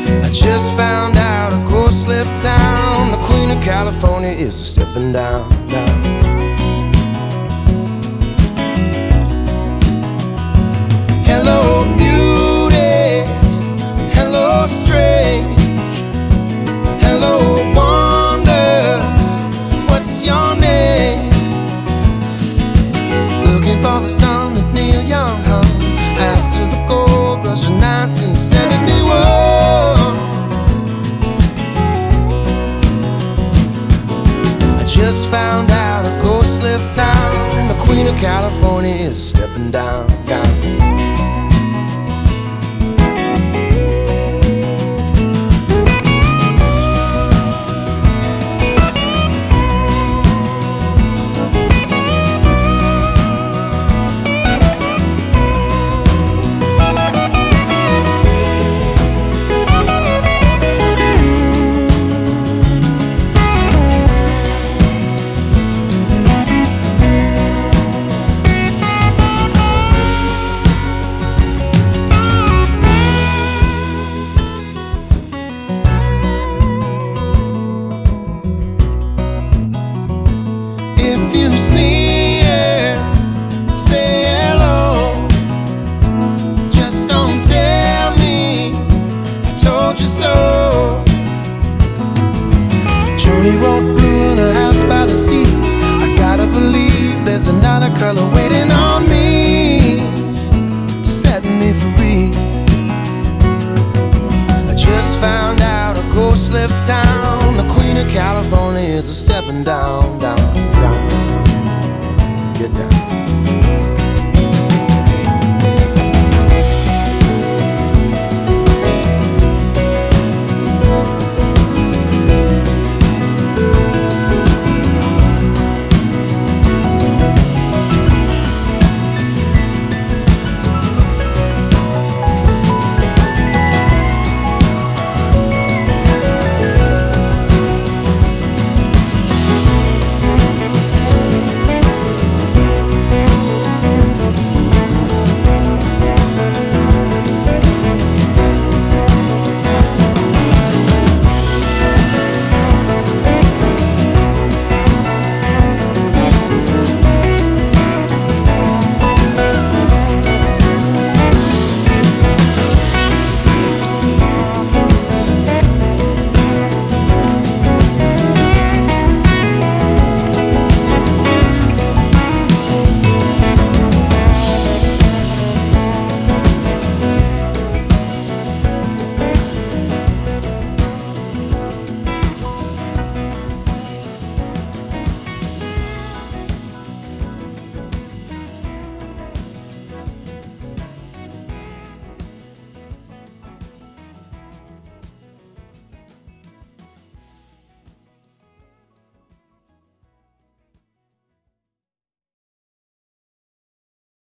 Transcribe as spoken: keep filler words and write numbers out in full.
I just found out a ghost left town. The Queen of California is a stepping down, down. Hello beauty, hello strange, hello wonder, what's your name? Looking for the song that Neil Young hung after the gold rush of nineteen seventy-one. I just found out a ghost left town. The Queen of California is stepping down, down. If you see her, say hello. Just don't tell me I told you so. Joni wrote blue in her house by the sea. I gotta believe there's another color waiting on me to set me free. I just found out a ghost left town. The Queen of California is a stepping down, down, down. Get down.